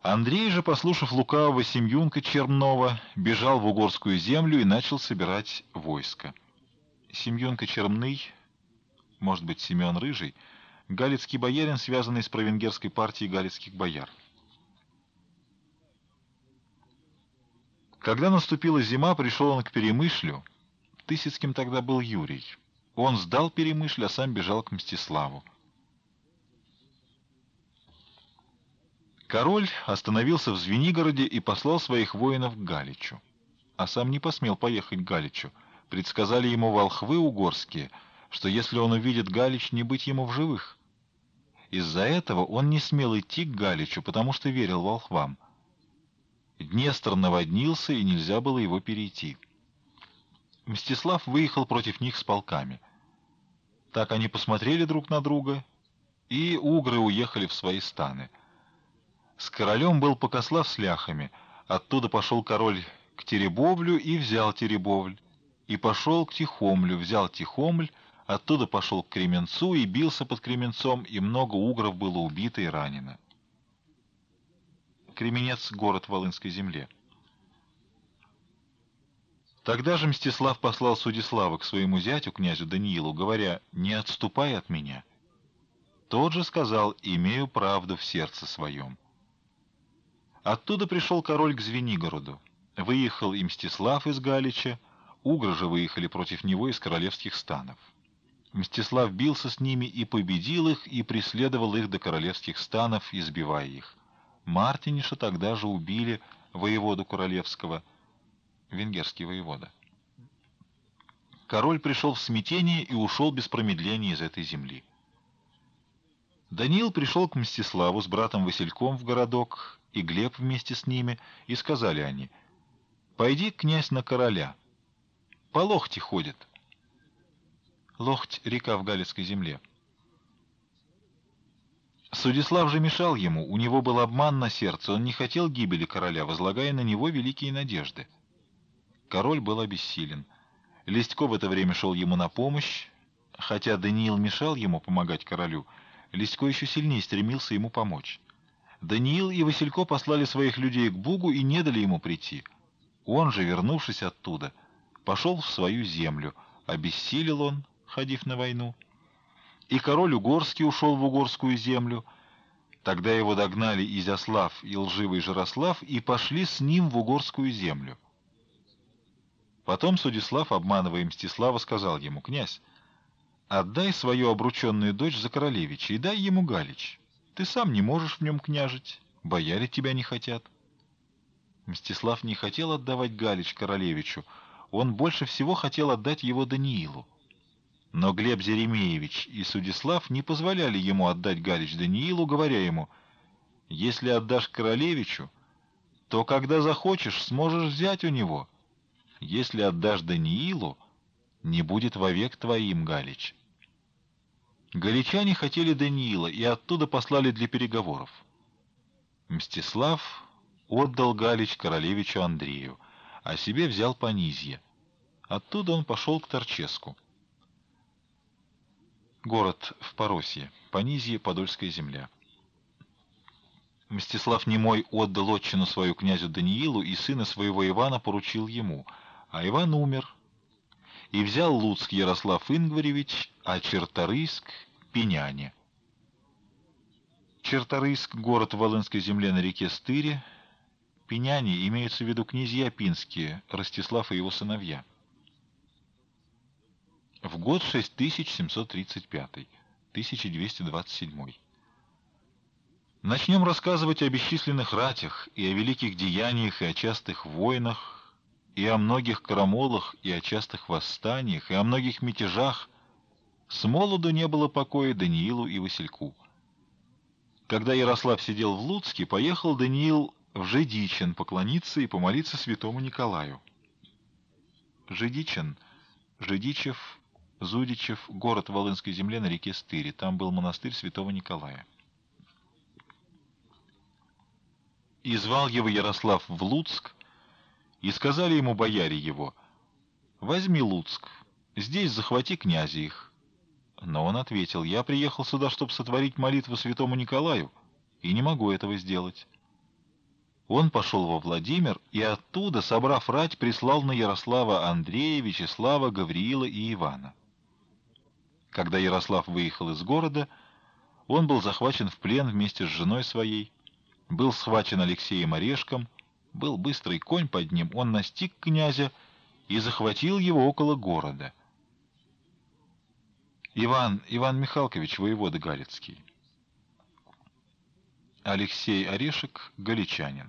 Андрей же, послушав лукавого Семьюнка Чернова, бежал в угорскую землю и начал собирать войско. Семьюнка Черный, может быть, Семен Рыжий, галицкий боярин, связанный с провенгерской партией галицких бояр. Когда наступила зима, пришел он к Перемышлю. Тысяцким тогда был Юрий. Он сдал Перемышль, а сам бежал к Мстиславу. Король остановился в Звенигороде и послал своих воинов к Галичу. А сам не посмел поехать к Галичу. Предсказали ему волхвы угорские, что если он увидит Галич, не быть ему в живых. Из-за этого он не смел идти к Галичу, потому что верил волхвам. Днестр наводнился, и нельзя было его перейти. Мстислав выехал против них с полками. Так они посмотрели друг на друга, и угры уехали в свои станы. С королем был Покослав с ляхами. Оттуда пошел король к Теребовлю и взял Теребовль, и пошел к Тихомлю, взял Тихомль, оттуда пошел к Кременцу и бился под Кременцом, и много угров было убито и ранено. Кременец — город в Волынской земле. Тогда же Мстислав послал Судислава к своему зятю, князю Даниилу, говоря: «Не отступай от меня». Тот же сказал: «Имею правду в сердце своем». Оттуда пришел король к Звенигороду. Выехал и Мстислав из Галича, угры же выехали против него из королевских станов. Мстислав бился с ними и победил их, и преследовал их до королевских станов, избивая их. Мартиниша тогда же убили, воеводу королевского, венгерский воевода. Король пришел в смятение и ушел без промедления из этой земли. Даниил пришел к Мстиславу с братом Васильком в городок, и Глеб вместе с ними, и сказали они: «Пойди, князь, на короля. По Лохте ходит». Лохть — река в Галицкой земле. Судислав же мешал ему, у него был обман на сердце, он не хотел гибели короля, возлагая на него великие надежды. Король был обессилен. Листько в это время шел ему на помощь. Хотя Даниил мешал ему помогать королю, Листько еще сильнее стремился ему помочь. Даниил и Василько послали своих людей к Бугу и не дали ему прийти. Он же, вернувшись оттуда, пошел в свою землю. Обессилел он, ходив на войну. И король угорский ушел в угорскую землю. Тогда его догнали Изяслав и лживый Жарослав и пошли с ним в угорскую землю. Потом Судислав, обманывая Мстислава, сказал ему: «Князь, отдай свою обрученную дочь за королевича и дай ему Галич. Ты сам не можешь в нем княжить, бояре тебя не хотят». Мстислав не хотел отдавать Галич королевичу, он больше всего хотел отдать его Даниилу. Но Глеб Зеремеевич и Судислав не позволяли ему отдать Галич Даниилу, говоря ему: «Если отдашь королевичу, то когда захочешь, сможешь взять у него. Если отдашь Даниилу, не будет вовек твоим Галич». Галичане хотели Даниила и оттуда послали для переговоров. Мстислав отдал Галич королевичу Андрею, а себе взял Понизье. Оттуда он пошел к Торческу. Город в Поросье, Понизье, Подольская земля. Мстислав Немой отдал отчину свою князю Даниилу, и сына своего Ивана поручил ему, а Иван умер. И взял Луцк Ярослав Ингваревич, а Черторийск — Пеняне. Черторийск — город в Волынской земле на реке Стыре. Пеняне имеются в виду князья пинские, Ростислав и его сыновья. В год 6735, 1227. Начнем рассказывать о бесчисленных ратях, и о великих деяниях, и о частых войнах, и о многих крамолах, и о частых восстаниях, и о многих мятежах. С молоду не было покоя Даниилу и Васильку. Когда Ярослав сидел в Луцке, поехал Даниил в Жидичин поклониться и помолиться святому Николаю. Жидичин, Жидичев, Зудичев — город в Волынской земле на реке Стыре. Там был монастырь святого Николая. И звал его Ярослав в Луцк, и сказали ему бояре его: «Возьми Луцк, здесь захвати князя их». Но он ответил: «Я приехал сюда, чтобы сотворить молитву святому Николаю, и не могу этого сделать». Он пошел во Владимир и оттуда, собрав рать, прислал на Ярослава Андрея, Вячеслава, Гавриила и Ивана. Когда Ярослав выехал из города, он был захвачен в плен вместе с женой своей, был схвачен Алексеем Орешком, был быстрый конь под ним, он настиг князя и захватил его около города. Иван Михалкович, воевода Галицкий. Алексей Орешек, галичанин.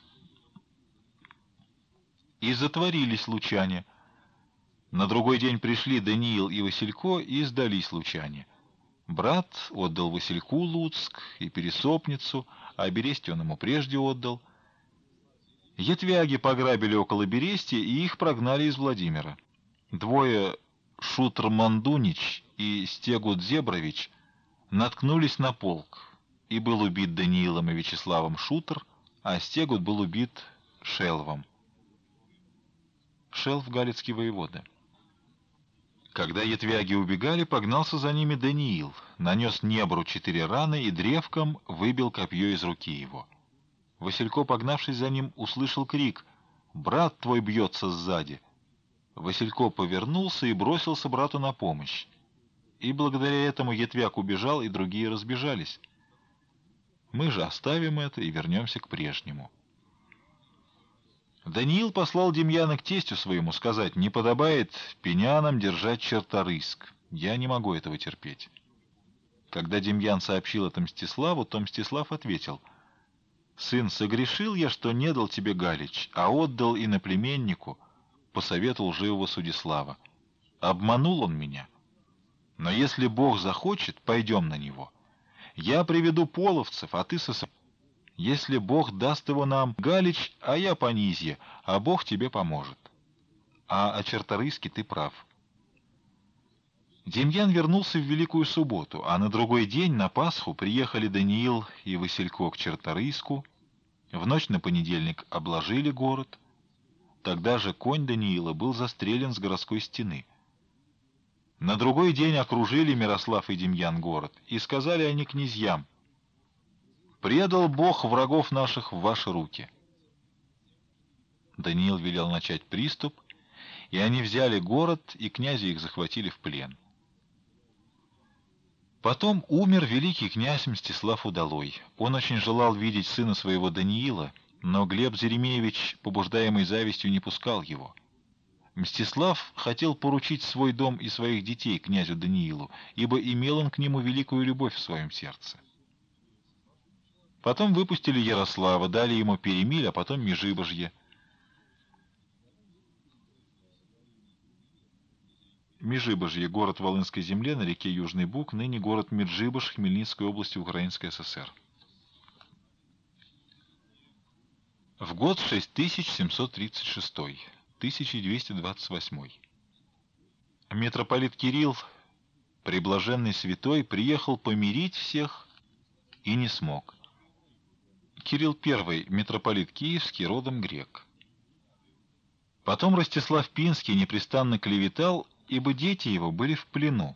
И затворились лучане. На другой день пришли Даниил и Василько, и сдались лучане. Брат отдал Васильку Луцк и Пересопницу, а Бересть он ему прежде отдал. Етвяги пограбили около Берести, и их прогнали из Владимира. Двое, Шутр Мандунич и Стегут Зебрович, наткнулись на полк, и был убит Даниилом и Вячеславом Шутр, а Стегут был убит Шелвом. Шелв — галицкий воевода. Когда етвяги убегали, погнался за ними Даниил, нанес Небру 4 раны и древком выбил копье из руки его. Василько, погнавшись за ним, услышал крик: «Брат твой бьется сзади!» Василько повернулся и бросился брату на помощь. И благодаря этому етвяг убежал, и другие разбежались. Мы же оставим это и вернемся к прежнему. Даниил послал Демьяна к тестю своему сказать: «Не подобает пенянам держать Черторийск. Я не могу этого терпеть». Когда Демьян сообщил это Мстиславу, то Мстислав ответил: «Сын, согрешил я, что не дал тебе Галич, а отдал иноплеменнику по совету лживого Судислава. Обманул он меня. Но если Бог захочет, пойдем на него. Я приведу половцев, а ты Если Бог даст его нам, Галич, а я Понизье, а Бог тебе поможет. А о Черторийске ты прав». Демьян вернулся в Великую Субботу, а на другой день, на Пасху, приехали Даниил и Василько к Черторийску. В ночь на понедельник обложили город. Тогда же конь Даниила был застрелен с городской стены. На другой день окружили Мирослав и Демьян город, и сказали они князьям: «Предал Бог врагов наших в ваши руки». Даниил велел начать приступ, и они взяли город, и князя их захватили в плен. Потом умер великий князь Мстислав Удалой. Он очень желал видеть сына своего Даниила, но Глеб Зеремеевич, побуждаемый завистью, не пускал его. Мстислав хотел поручить свой дом и своих детей князю Даниилу, ибо имел он к нему великую любовь в своем сердце. Потом выпустили Ярослава, дали ему Перемиль, а потом Межибожье. Межибожье — город в Волынской земле на реке Южный Буг, ныне город Меджибож Хмельницкой области, Украинской ССР. В год 6736, 1228. Митрополит Кирилл, преблаженный святой, приехал помирить всех и не смог. Кирилл I, митрополит Киевский, родом грек. Потом Ростислав Пинский непрестанно клеветал, ибо дети его были в плену.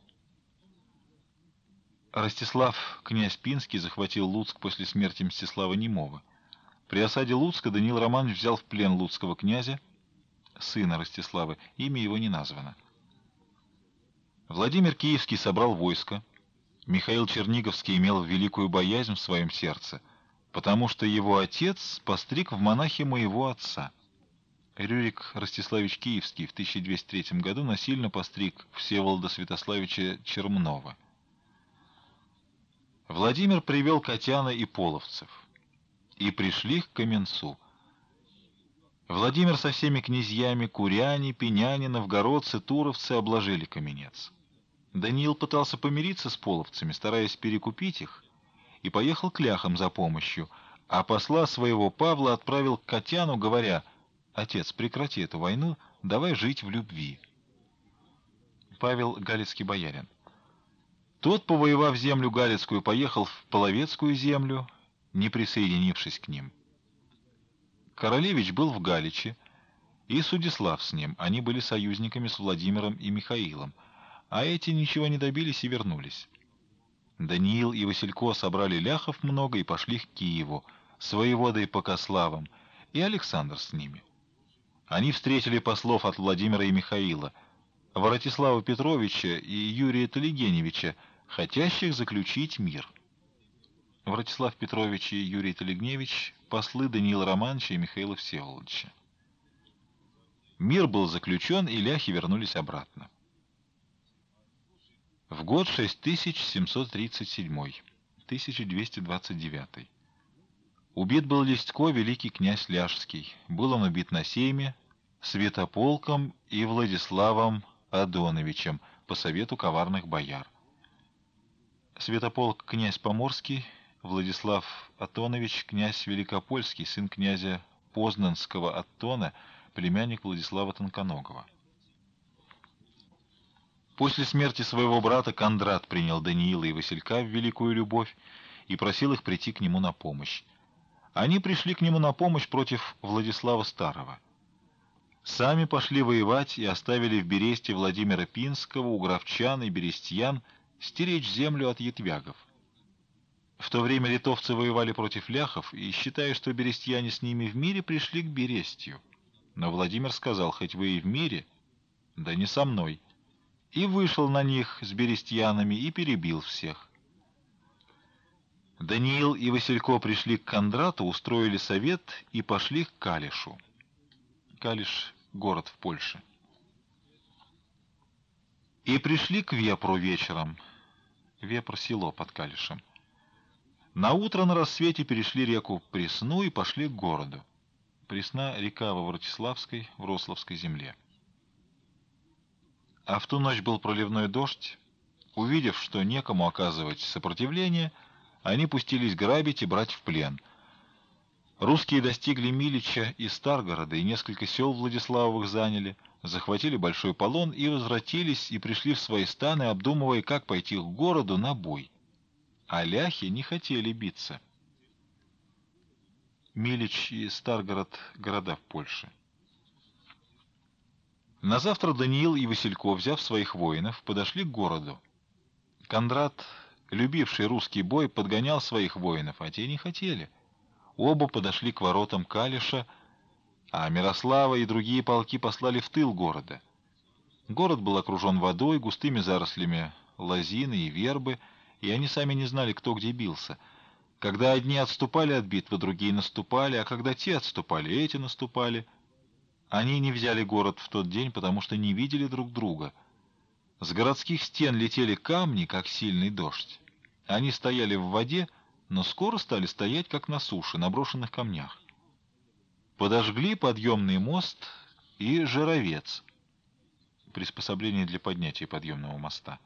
Ростислав, князь Пинский, захватил Луцк после смерти Мстислава Немого. При осаде Луцка Даниил Романович взял в плен луцкого князя, сына Ростислава, имя его не названо. Владимир Киевский собрал войско. Михаил Черниговский имел великую боязнь в своем сердце, потому что его отец постриг в монахи моего отца. Рюрик Ростиславич Киевский в 1203 году насильно постриг Всеволода Святославича Чермнова. Владимир привел Катяна и половцев, и пришли к Каменцу. Владимир со всеми князьями, куряне, пеняне, новгородцы, туровцы обложили Каменец. Даниил пытался помириться с половцами, стараясь перекупить их, и поехал к ляхам за помощью, а посла своего Павла отправил к Катяну, говоря: «Отец, прекрати эту войну, давай жить в любви». Павел — галицкий боярин. Тот, повоевав землю галицкую, поехал в Половецкую землю, не присоединившись к ним. Королевич был в Галиче, и Судислав с ним, они были союзниками с Владимиром и Михаилом, а эти ничего не добились и вернулись. Даниил и Василько собрали ляхов много и пошли к Киеву, с воеводой Покославом, и Александр с ними. Они встретили послов от Владимира и Михаила, Воротислава Петровича и Юрия Телегеневича, хотящих заключить мир. Вратислав Петрович и Юрий Телегневич — послы Даниила Романовича и Михаила Всеволодовича. Мир был заключен, и ляхи вернулись обратно. В год 6737, 1229. Убит был Листко, великий князь Ляжский. Был он убит на сейме Святополком и Владиславом Адоновичем по совету коварных бояр. Святополк — князь Поморский, Владислав Атонович — князь Великопольский, сын князя Познанского Аттона, племянник Владислава Тонконогого. После смерти своего брата Кондрат принял Даниила и Василька в великую любовь и просил их прийти к нему на помощь. Они пришли к нему на помощь против Владислава Старого. Сами пошли воевать и оставили в Бересте Владимира Пинского, угровчан и берестьян стеречь землю от ятвягов. В то время литовцы воевали против ляхов, и, считая, что берестьяне с ними в мире, пришли к Берестью. Но Владимир сказал: «Хоть вы и в мире, да не со мной», и вышел на них с берестьянами и перебил всех. Даниил и Василько пришли к Кондрату, устроили совет и пошли к Калишу. Калиш — город в Польше. И пришли к Вепру вечером. Вепр — село под Калишем. Наутро на рассвете перешли реку Пресну и пошли к городу. Пресна — река во Вратиславской, в Рославской земле. А в ту ночь был проливной дождь. Увидев, что некому оказывать сопротивление, они пустились грабить и брать в плен. Русские достигли Милича и Старгорода, и несколько сел Владиславовых заняли, захватили большой полон и возвратились, и пришли в свои станы, обдумывая, как пойти к городу на бой. А ляхи не хотели биться. Милич и Старгород — города в Польше. Назавтра Даниил и Василько, взяв своих воинов, подошли к городу. Кондрат, любивший русский бой, подгонял своих воинов, а те не хотели. Оба подошли к воротам Калиша, а Мирослава и другие полки послали в тыл города. Город был окружен водой, густыми зарослями лозины и вербы, и они сами не знали, кто где бился. Когда одни отступали от битвы, другие наступали, а когда те отступали, эти наступали. Они не взяли город в тот день, потому что не видели друг друга. С городских стен летели камни, как сильный дождь. Они стояли в воде, но скоро стали стоять, как на суше, на брошенных камнях. Подожгли подъемный мост и жировец, приспособление для поднятия подъемного моста.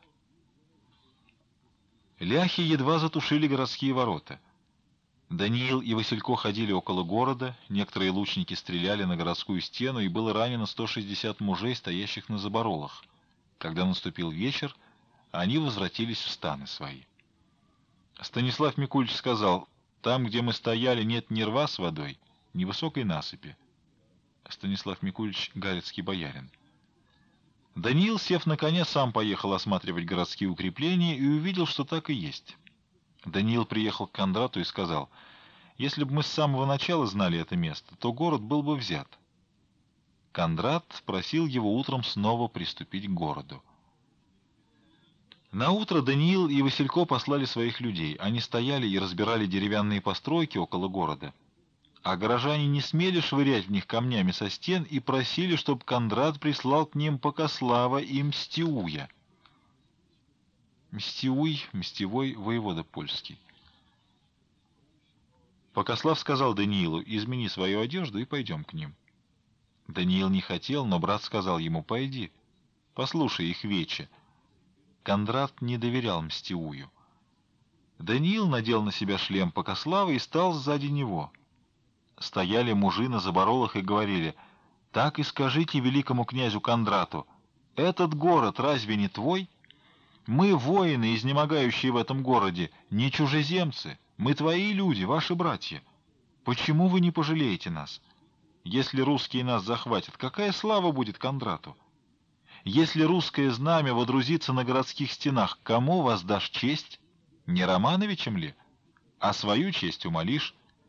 Ляхи едва затушили городские ворота. Даниил и Василько ходили около города, некоторые лучники стреляли на городскую стену, и было ранено 160 мужей, стоящих на заборолах. Когда наступил вечер, они возвратились в станы свои. Станислав Микульич сказал: «Там, где мы стояли, нет ни рва с водой, ни высокой насыпи». Станислав Микульич — галицкий боярин. Даниил, сев на коня, сам поехал осматривать городские укрепления и увидел, что так и есть. Даниил приехал к Кондрату и сказал: «Если бы мы с самого начала знали это место, то город был бы взят». Кондрат просил его утром снова приступить к городу. Наутро Даниил и Василько послали своих людей. Они стояли и разбирали деревянные постройки около города, а горожане не смели швырять в них камнями со стен и просили, чтобы Кондрат прислал к ним Покослава и Мстиуя. Мстиуй, Мстевой, воевода польский. Покослав сказал Даниилу: «Измени свою одежду и пойдем к ним». Даниил не хотел, но брат сказал ему: «Пойди, послушай их вече». Кондрат не доверял Мстиую. Даниил надел на себя шлем Покослава и стал сзади него. Стояли мужи на заборолах и говорили: «Так и скажите великому князю Кондрату: этот город разве не твой? Мы, воины, изнемогающие в этом городе, не чужеземцы, мы твои люди, ваши братья. Почему вы не пожалеете нас? Если русские нас захватят, какая слава будет Кондрату? Если русское знамя водрузится на городских стенах, кому воздашь честь? Не Романовичем ли? А свою честь умолишь?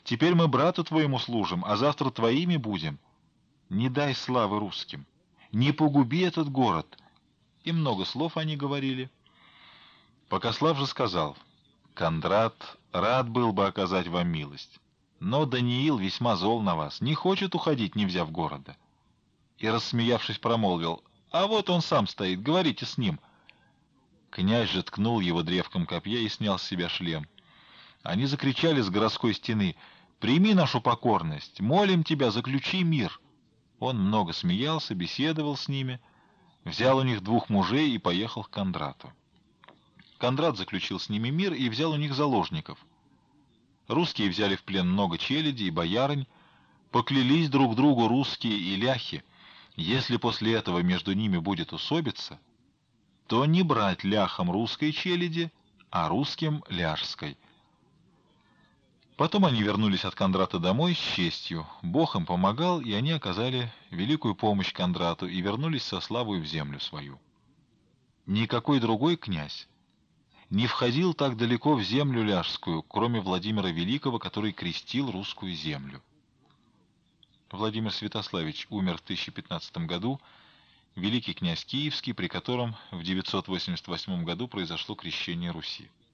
Теперь мы брату твоему служим, а завтра твоими будем. Не дай славы русским, не погуби этот город». И много слов они говорили. Покослав же сказал: «Кондрат рад был бы оказать вам милость, но Даниил весьма зол на вас, не хочет уходить, не взяв города». И, рассмеявшись, промолвил: «А вот он сам стоит, говорите с ним». Князь же ткнул его древком копья и снял с себя шлем. Они закричали с городской стены: «Прими нашу покорность, молим тебя, заключи мир». Он много смеялся, беседовал с ними, взял у них 2 мужей и поехал к Кондрату. Кондрат заключил с ними мир и взял у них заложников. Русские взяли в плен много челяди и боярынь, поклялись друг другу русские и ляхи: если после этого между ними будет усобица, то не брать ляхам русской челяди, а русским ляжской. Потом они вернулись от Кондрата домой с честью. Бог им помогал, и они оказали великую помощь Кондрату и вернулись со славой в землю свою. Никакой другой князь не входил так далеко в землю ляжскую, кроме Владимира Великого, который крестил русскую землю. Владимир Святославич умер в 1015 году, великий князь Киевский, при котором в 988 году произошло крещение Руси.